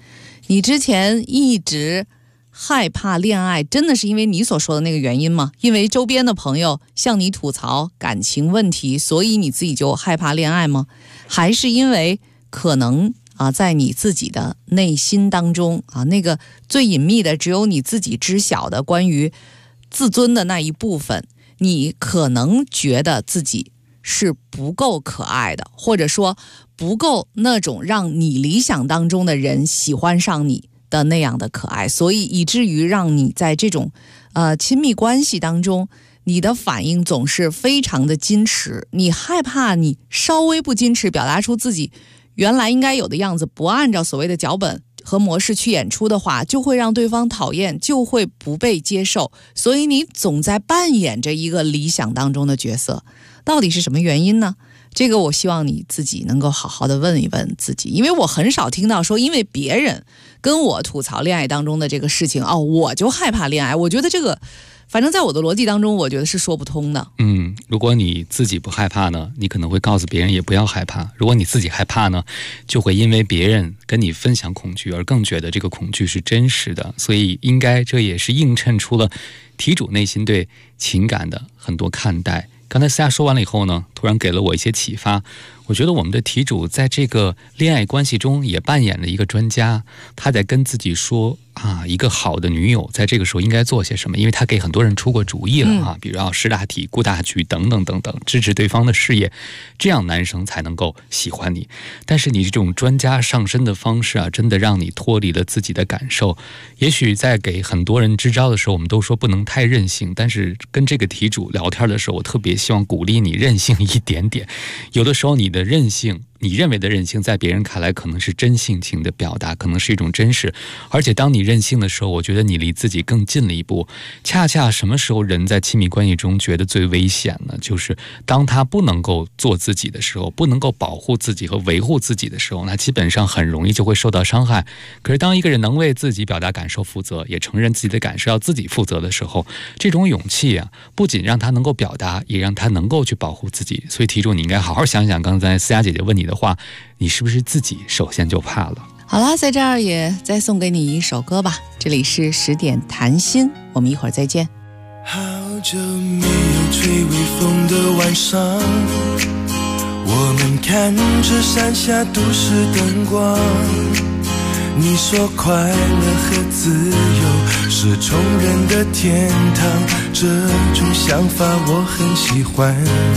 你之前一直害怕恋爱，真的是因为你所说的那个原因吗？因为周边的朋友向你吐槽感情问题，所以你自己就害怕恋爱吗？还是因为可能在你自己的内心当中那个最隐秘的只有你自己知晓的关于自尊的那一部分，你可能觉得自己是不够可爱的，或者说不够那种让你理想当中的人喜欢上你的那样的可爱，所以以至于让你在这种亲密关系当中，你的反应总是非常的矜持，你害怕你稍微不矜持，表达出自己原来应该有的样子，不按照所谓的脚本和模式去演出的话，就会让对方讨厌，就会不被接受，所以你总在扮演着一个理想当中的角色。到底是什么原因呢？这个我希望你自己能够好好的问一问自己，因为我很少听到说因为别人跟我吐槽恋爱当中的这个事情我就害怕恋爱。我觉得这个反正在我的逻辑当中，我觉得是说不通的。 如果你自己不害怕呢，你可能会告诉别人也不要害怕；如果你自己害怕呢，就会因为别人跟你分享恐惧而更觉得这个恐惧是真实的。所以应该这也是映衬出了题主内心对情感的很多看待。刚才思雅说完了以后呢，突然给了我一些启发。我觉得我们的题主在这个恋爱关系中也扮演了一个专家，他在跟自己说一个好的女友在这个时候应该做些什么，因为他给很多人出过主意了比如要识大体、顾大局等等等等，支持对方的事业，这样男生才能够喜欢你。但是你这种专家上身的方式真的让你脱离了自己的感受。也许在给很多人支招的时候，我们都说不能太任性，但是跟这个题主聊天的时候，我特别希望鼓励你任性一点点。有的时候你的任性，你认为的任性，在别人看来可能是真性情的表达，可能是一种真实。而且当你任性的时候，我觉得你离自己更近了一步。恰恰什么时候人在亲密关系中觉得最危险呢？就是当他不能够做自己的时候，不能够保护自己和维护自己的时候，那基本上很容易就会受到伤害。可是当一个人能为自己表达感受负责，也承认自己的感受要自己负责的时候，这种勇气不仅让他能够表达，也让他能够去保护自己。所以题主你应该好好想想刚才思雅姐姐问你的话，你是不是自己首先就怕了？ 好啦，在这儿也再送给你一首歌吧，这里是10点谈心，我们一会儿再见。 好久没有吹微风的晚上，我们看着山下都市灯光，你说快乐和自由是穷人的天堂，这种想法我很喜欢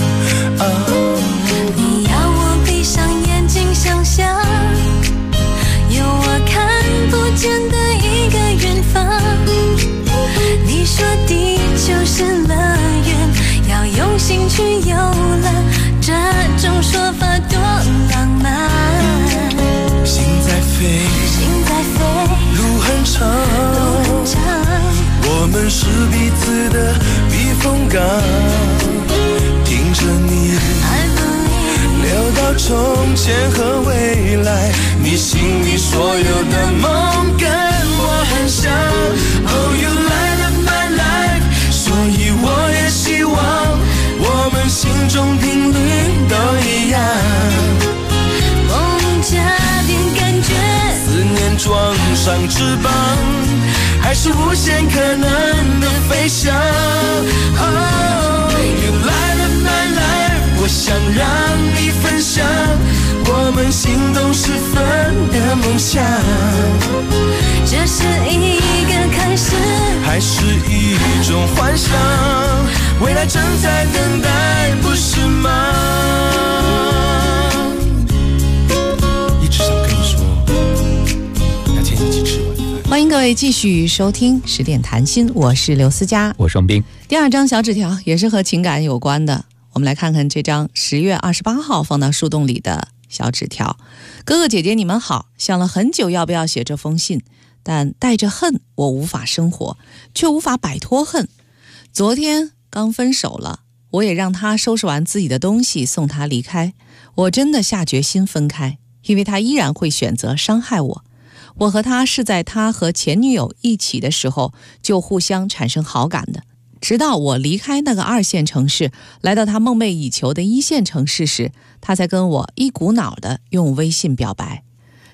你要我闭上眼睛想象，有我看不见的一个远方。你说地球是乐园，要用心去游览，这种说法多浪漫。 心在飞，路很长，我们是彼此的避风港，听着你聊到从前和未来，你心里所有的梦跟我很像。Oh, you light up my life， 所以我也希望我们心中频率都一样。 梦加点感觉， 思念装上翅膀，还是无限可能的飞翔。Oh, you light up my life， 我想让你分享我们心动时分的梦想。 这是一个开始， 还是一种幻想？未来正在等待，不是吗？一直想跟你说，那天一起吃晚饭。 欢迎各位继续收听10点谈心，我是刘思佳， 我是王斌。 第二张小纸条也是和情感有关的，我们来看看这张10月28号放到树洞里的小纸条。哥哥姐姐你们好，想了很久要不要写这封信，但带着恨我无法生活，却无法摆脱恨。昨天刚分手了，我也让他收拾完自己的东西送他离开。我真的下决心分开，因为他依然会选择伤害我。我和他是在他和前女友一起的时候就互相产生好感的，直到我离开那个2线城市，来到他梦寐以求的1线城市时，他才跟我一股脑的用微信表白。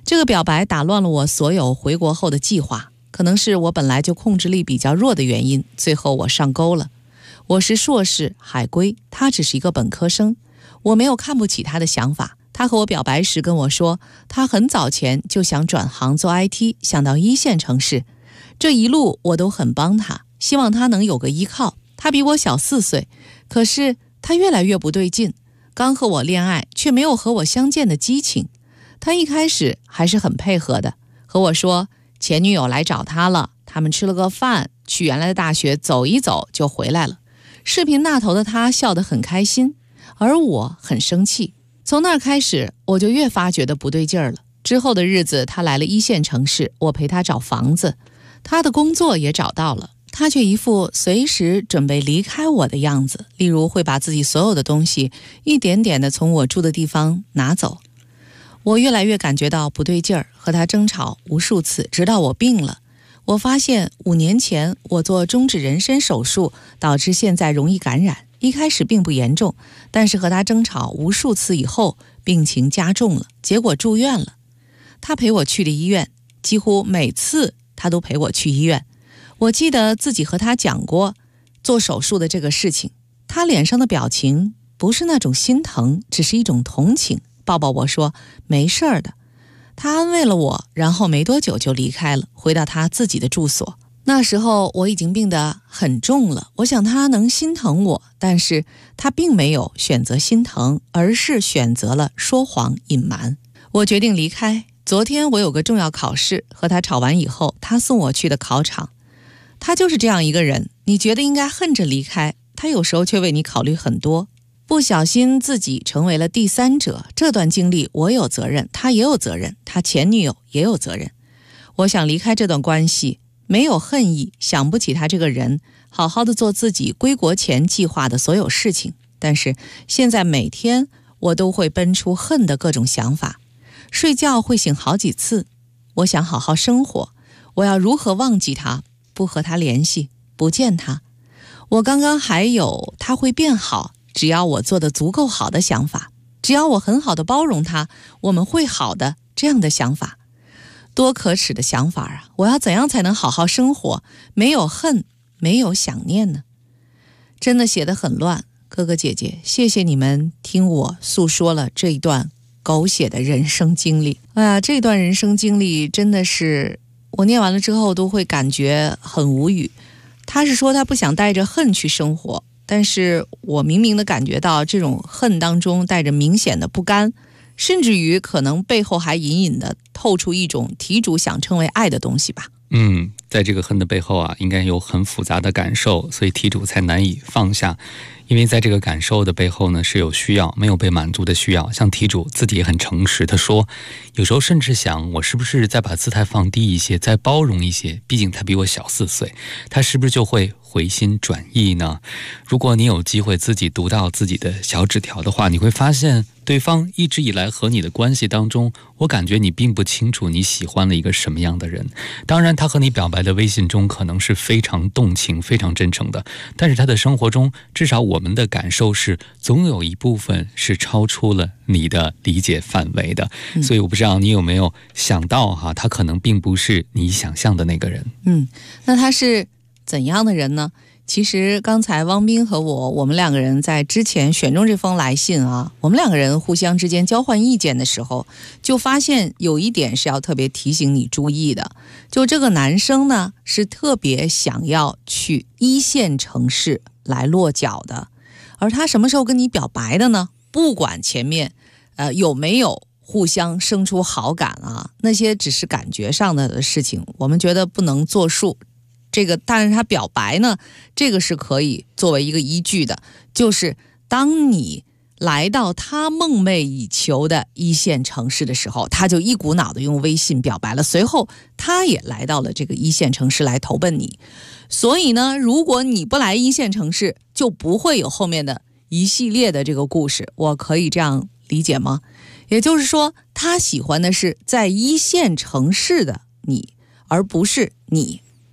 这个表白打乱了我所有回国后的计划，可能是我本来就控制力比较弱的原因，最后我上钩了。我是硕士海归，他只是一个本科生，我没有看不起他的想法。他和我表白时跟我说，他很早前就想转行做 IT， 想到一线城市。这一路我都很帮他，希望他能有个依靠。他比我小4岁，可是他越来越不对劲，刚和我恋爱，却没有和我相见的激情。他一开始还是很配合的，和我说前女友来找他了，他们吃了个饭，去原来的大学走一走就回来了。视频那头的他笑得很开心，而我很生气。从那儿开始，我就越发觉得不对劲儿了。之后的日子，他来了一线城市，我陪他找房子，他的工作也找到了，他却一副随时准备离开我的样子，例如会把自己所有的东西一点点地从我住的地方拿走。我越来越感觉到不对劲儿，和他争吵无数次，直到我病了。我发现5年前我做中指人参手术，导致现在容易感染，一开始并不严重，但是和他争吵无数次以后，病情加重了，结果住院了。他陪我去了医院，几乎每次他都陪我去医院。我记得自己和他讲过做手术的这个事情，他脸上的表情不是那种心疼，只是一种同情，抱抱我说没事儿的。他安慰了我，然后没多久就离开了，回到他自己的住所。那时候我已经病得很重了，我想他能心疼我，但是他并没有选择心疼，而是选择了说谎隐瞒。我决定离开。昨天我有个重要考试，和他吵完以后，他送我去的考场。他就是这样一个人，你觉得应该恨着离开，他有时候却为你考虑很多。不小心自己成为了第三者，这段经历我有责任，他也有责任，他前女友也有责任。我想离开这段关系，没有恨意，想不起他这个人，好好的做自己归国前计划的所有事情。但是现在每天我都会奔出恨的各种想法，睡觉会醒好几次。我想好好生活，我要如何忘记他，不和他联系，不见他。我刚刚还有他会变好，只要我做得足够好的想法，只要我很好的包容他，我们会好的，这样的想法。多可耻的想法啊！我要怎样才能好好生活，没有恨，没有想念呢？真的写得很乱，哥哥姐姐，谢谢你们听我诉说了这一段狗血的人生经历。哎呀，这段人生经历真的是我念完了之后都会感觉很无语。他是说他不想带着恨去生活，但是我明明的感觉到这种恨当中带着明显的不甘，甚至于可能背后还隐隐的透出一种题主想称为爱的东西吧。 在这个恨的背后啊，应该有很复杂的感受，所以题主才难以放下。因为在这个感受的背后呢，是有需要没有被满足的需要。像题主自己也很诚实，他说有时候甚至想，我是不是再把姿态放低一些，再包容一些，毕竟他比我小4岁，他是不是就会回心转意呢？如果你有机会自己读到自己的小纸条的话，你会发现对方一直以来和你的关系当中，我感觉你并不清楚你喜欢了一个什么样的人。当然他和你表白的微信中可能是非常动情非常真诚的，但是他的生活中至少我们的感受是总有一部分是超出了你的理解范围的。所以我不知道你有没有想到他可能并不是你想象的那个人。 那他是怎样的人呢？其实刚才汪斌和我们两个人在之前选中这封来信啊，我们两个人互相之间交换意见的时候，就发现有一点是要特别提醒你注意的，就这个男生呢是特别想要去一线城市来落脚的。而他什么时候跟你表白的呢？不管前面有没有互相生出好感啊，那些只是感觉上的事情，我们觉得不能作数。但是他表白呢，这个是可以作为一个依据的，就是当你来到他梦寐以求的一线城市的时候，他就一股脑的用微信表白了，随后他也来到了这个一线城市来投奔你。所以呢，如果你不来一线城市，就不会有后面的一系列的这个故事。我可以这样理解吗？也就是说，他喜欢的是在一线城市的你，而不是你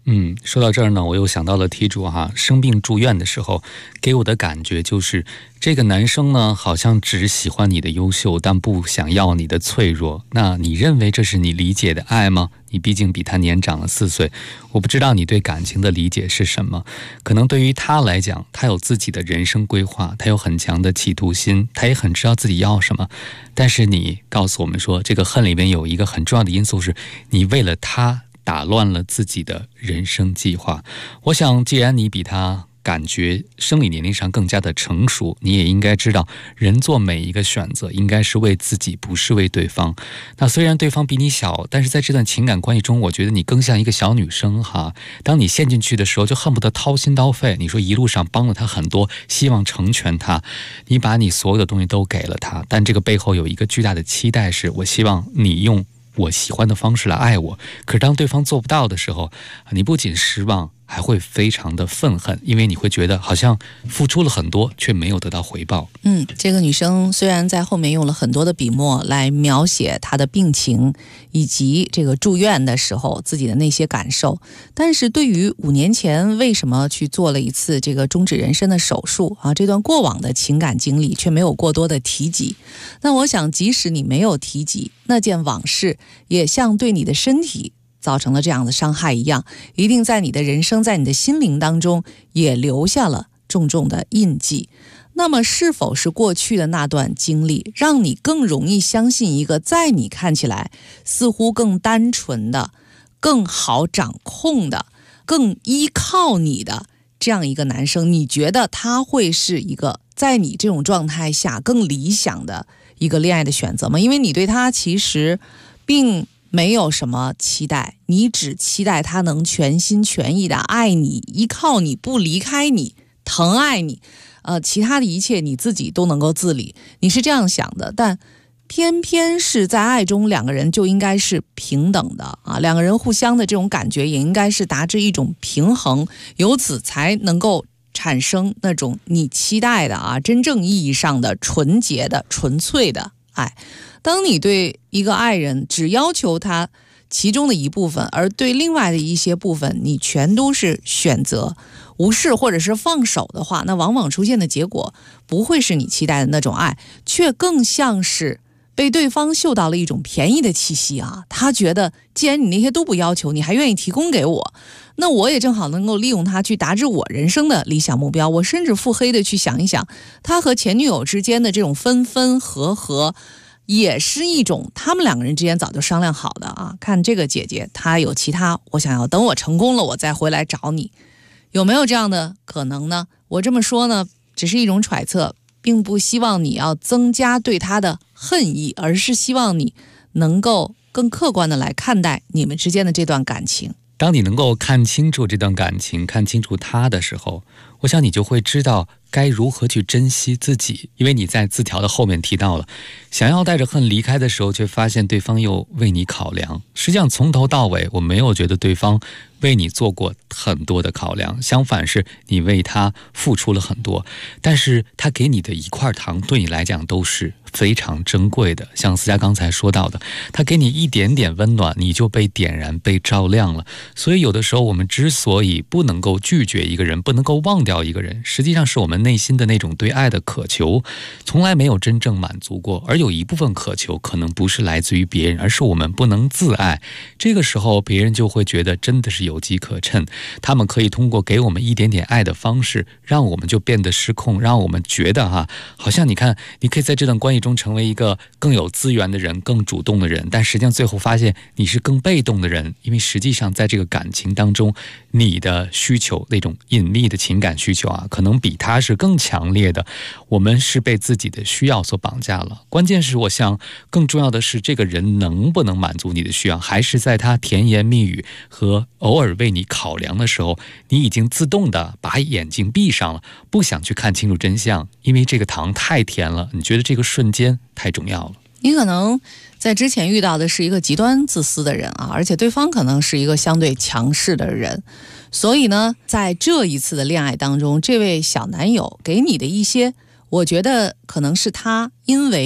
说到这儿呢，我又想到了题主生病住院的时候给我的感觉就是这个男生呢好像只喜欢你的优秀，但不想要你的脆弱。那你认为这是你理解的爱吗？你毕竟比他年长了4岁，我不知道你对感情的理解是什么。可能对于他来讲，他有自己的人生规划，他有很强的企图心，他也很知道自己要什么。但是你告诉我们说，这个恨里面有一个很重要的因素，是你为了他打乱了自己的人生计划。我想既然你比他感觉生理年龄上更加的成熟，你也应该知道人做每一个选择应该是为自己，不是为对方。那虽然对方比你小，但是在这段情感关系中，我觉得你更像一个小女生当你陷进去的时候就恨不得掏心掏肺，你说一路上帮了他很多，希望成全他，你把你所有的东西都给了他，但这个背后有一个巨大的期待，是我希望你用我喜欢的方式来爱我。可是当对方做不到的时候，你不仅失望，还会非常的愤恨，因为你会觉得好像付出了很多却没有得到回报。 这个女生虽然在后面用了很多的笔墨来描写她的病情以及这个住院的时候自己的那些感受，但是对于5年前为什么去做了一次这个终止人生的手术这段过往的情感经历却没有过多的提及。那我想即使你没有提及那件往事，也像对你的身体造成了这样的伤害一样，一定在你的人生，在你的心灵当中也留下了重重的印记。那么是否是过去的那段经历让你更容易相信一个在你看起来似乎更单纯的、更好掌控的、更依靠你的这样一个男生？你觉得他会是一个在你这种状态下更理想的一个恋爱的选择吗？因为你对他其实并没有什么期待，你只期待他能全心全意的爱你、依靠你、不离开你、疼爱你，其他的一切你自己都能够自理，你是这样想的。但偏偏是在爱中，两个人就应该是平等的两个人互相的这种感觉也应该是达至一种平衡，由此才能够产生那种你期待的真正意义上的纯洁的、纯粹的爱。当你对一个爱人只要求他其中的一部分，而对另外的一些部分你全都是选择无视或者是放手的话，那往往出现的结果不会是你期待的那种爱，却更像是被对方嗅到了一种便宜的气息他觉得既然你那些都不要求，你还愿意提供给我，那我也正好能够利用它去达至我人生的理想目标。我甚至腹黑的去想一想，他和前女友之间的这种分分合合也是一种他们两个人之间早就商量好的看这个姐姐她有其他，我想要等我成功了我再回来找你。有没有这样的可能呢？我这么说呢只是一种揣测，并不希望你要增加对他的恨意，而是希望你能够更客观的来看待你们之间的这段感情。 当你能够看清楚这段感情，看清楚他的时候，我想你就会知道该如何去珍惜自己。因为你在字条的后面提到了，想要带着恨离开的时候，却发现对方又为你考量。实际上从头到尾我没有觉得对方为你做过很多的考量，相反是你为他付出了很多，但是他给你的一块糖对你来讲都是非常珍贵的。像思佳刚才说到的，他给你一点点温暖，你就被点燃、被照亮了。所以有的时候我们之所以不能够拒绝一个人，不能够忘掉一个人，实际上是我们内心的那种对爱的渴求从来没有真正满足过。而有一部分渴求可能不是来自于别人，而是我们不能自爱。这个时候别人就会觉得真的是有机可乘，他们可以通过给我们一点点爱的方式，让我们就变得失控，让我们觉得好像你看你可以在这段关系中成为一个更有资源的人，更主动的人，但实际上最后发现你是更被动的人。因为实际上在这个感情当中，你的需求那种隐秘的情感需求可能比他是更强烈的。我们是被自己的需要所绑架了。关键是我想更重要的是这个人能不能满足你的需要，还是在他甜言蜜语和偶尔为你考量的时候，你已经自动的把眼睛闭上了，不想去看清楚真相，因为这个糖太甜了，你觉得这个瞬间太重要了。 你可能在之前遇到的是一个极端自私的人而且对方可能是一个相对强势的人，所以呢在这一次的恋爱当中，这位小男友给你的一些，我觉得可能是他因为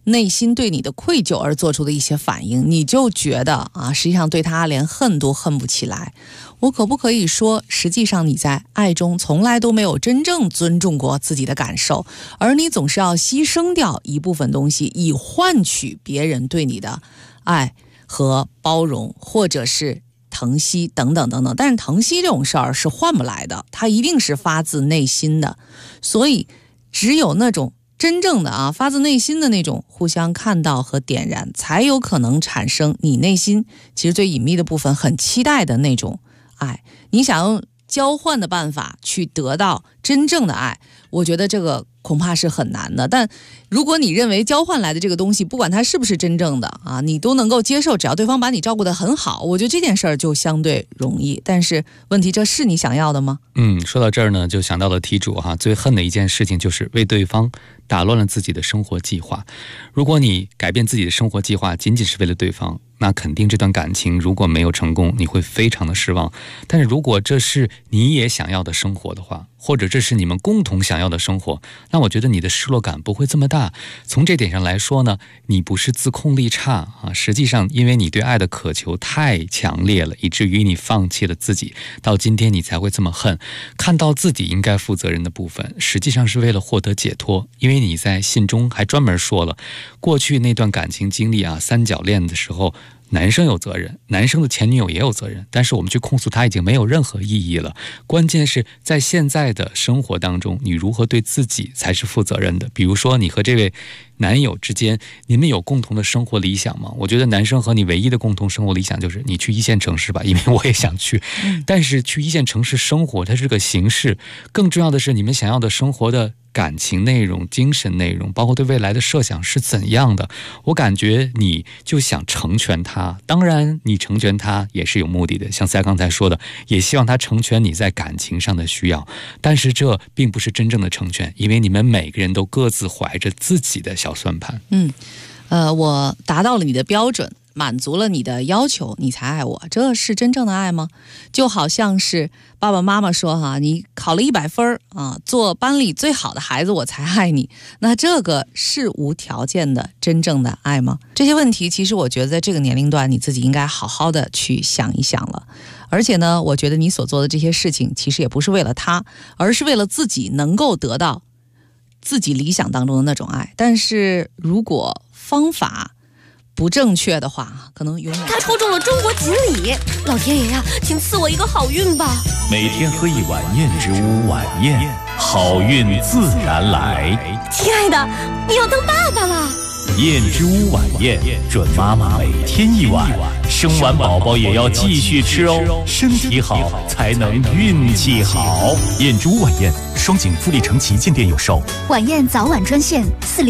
内心对你的愧疚而做出的一些反应，你就觉得啊，实际上对他连恨都恨不起来。我可不可以说，实际上你在爱中从来都没有真正尊重过自己的感受，而你总是要牺牲掉一部分东西，以换取别人对你的爱和包容，或者是疼惜等等等等。但是疼惜这种事儿是换不来的，它一定是发自内心的，所以只有那种真正的发自内心的那种互相看到和点燃，才有可能产生你内心其实最隐秘的部分很期待的那种爱。你想用交换的办法去得到真正的爱，我觉得这个恐怕是很难的。但如果你认为交换来的这个东西，不管它是不是真正的你都能够接受，只要对方把你照顾得很好，我觉得这件事儿就相对容易。但是问题，这是你想要的吗？ 说到这儿呢，就想到了题主最恨的一件事情就是为对方打乱了自己的生活计划。如果你改变自己的生活计划仅仅是为了对方，那肯定这段感情如果没有成功，你会非常的失望。但是如果这是你也想要的生活的话，或者这是你们共同想要的生活，那我觉得你的失落感不会这么大。从这点上来说呢，你不是自控力差实际上因为你对爱的渴求太强烈了，以至于你放弃了自己，到今天你才会这么恨。看到自己应该负责任的部分，实际上是为了获得解脱。因为你在信中还专门说了，过去那段感情经历三角恋的时候，男生有责任，男生的前女友也有责任，但是我们去控诉他已经没有任何意义了。关键是在现在的生活当中，你如何对自己才是负责任的。比如说你和这位男友之间，你们有共同的生活理想吗？我觉得男生和你唯一的共同生活理想就是你去一线城市吧，因为我也想去。但是去一线城市生活它是个形式，更重要的是你们想要的生活的感情内容、精神内容，包括对未来的设想是怎样的。我感觉你就想成全他，当然你成全他也是有目的的，像赛刚才说的，也希望他成全你在感情上的需要，但是这并不是真正的成全，因为你们每个人都各自怀着自己的小算盘。 我达到了你的标准，满足了你的要求，你才爱我，这是真正的爱吗？就好像是爸爸妈妈说你考了100分做班里最好的孩子我才爱你，那这个是无条件的真正的爱吗？这些问题其实我觉得在这个年龄段你自己应该好好的去想一想了。而且呢，我觉得你所做的这些事情其实也不是为了他，而是为了自己能够得到自己理想当中的那种爱。但是如果方法不正确的话，可能永远。 他抽中了中国锦鲤，老天爷呀，请赐我一个好运吧！ 每天喝一碗燕之屋晚宴，好运自然来。 亲爱的，你要当爸爸了！ 燕之屋晚宴，准妈妈每天一碗，生完宝宝也要继续吃哦，身体好才能运气好。燕之屋晚宴，双井富力城旗舰店有售。 晚宴早晚专线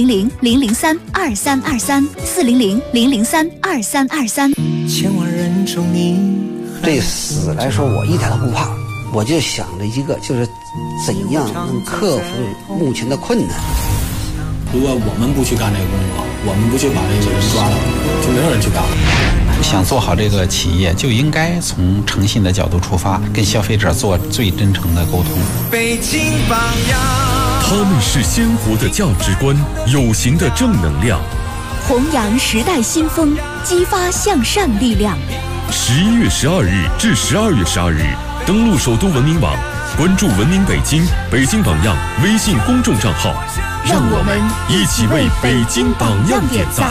400-003-2323，400-003-2323。 千万人中你对死来说我一点都不怕，我就想着一个，就是怎样能克服目前的困难。 如果我们不去干这个工作，我们不去把这个人抓到，就没有人去干了。 想做好这个企业，就应该从诚信的角度出发，跟消费者做最真诚的沟通。 北京榜样， 他们是鲜活的价值观，有形的正能量， 弘扬时代新风，激发向善力量。 11月12日至12月12日，登录首都文明网，关注文明北京、北京榜样微信公众账号， 让我们一起为北京榜样点赞。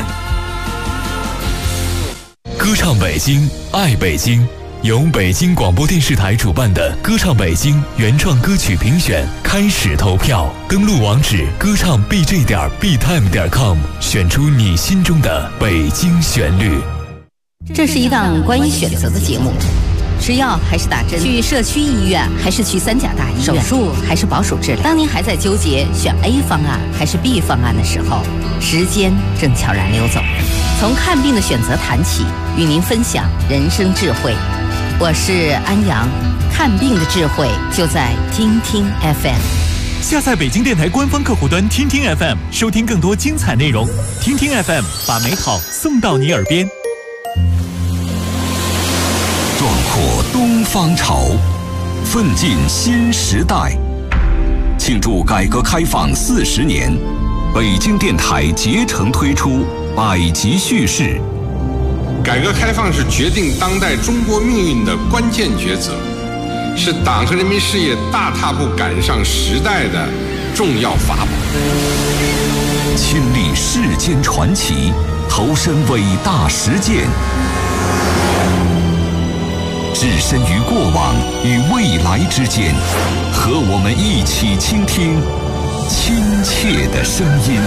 歌唱北京，爱北京，由北京广播电视台主办的歌唱北京原创歌曲评选开始投票，登录网址歌唱 bj.btime.com， 选出你心中的北京旋律。 这是一档关于选择的节目，吃药还是打针，去社区医院还是去3甲大医院，手术还是保守治疗。当您还在纠结选 A 方案还是 B 方案的时候，时间正悄然溜走。从看病的选择谈起，与您分享人生智慧。我是安阳，看病的智慧就在听听 FM。 下载北京电台官方客户端听听 FM， 收听更多精彩内容。听听 FM， 把美好送到你耳边。 壮阔东方潮，奋进新时代。庆祝改革开放40年， 北京电台竭诚推出百集叙事。 改革开放是决定当代中国命运的关键抉择，是党和人民事业大踏步赶上时代的重要法宝。 亲历世间传奇，投身伟大实践，置身于过往与未来之间，和我们一起倾听亲切的声音。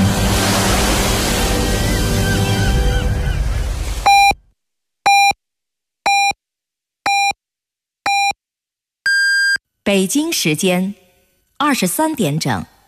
北京时间23点整。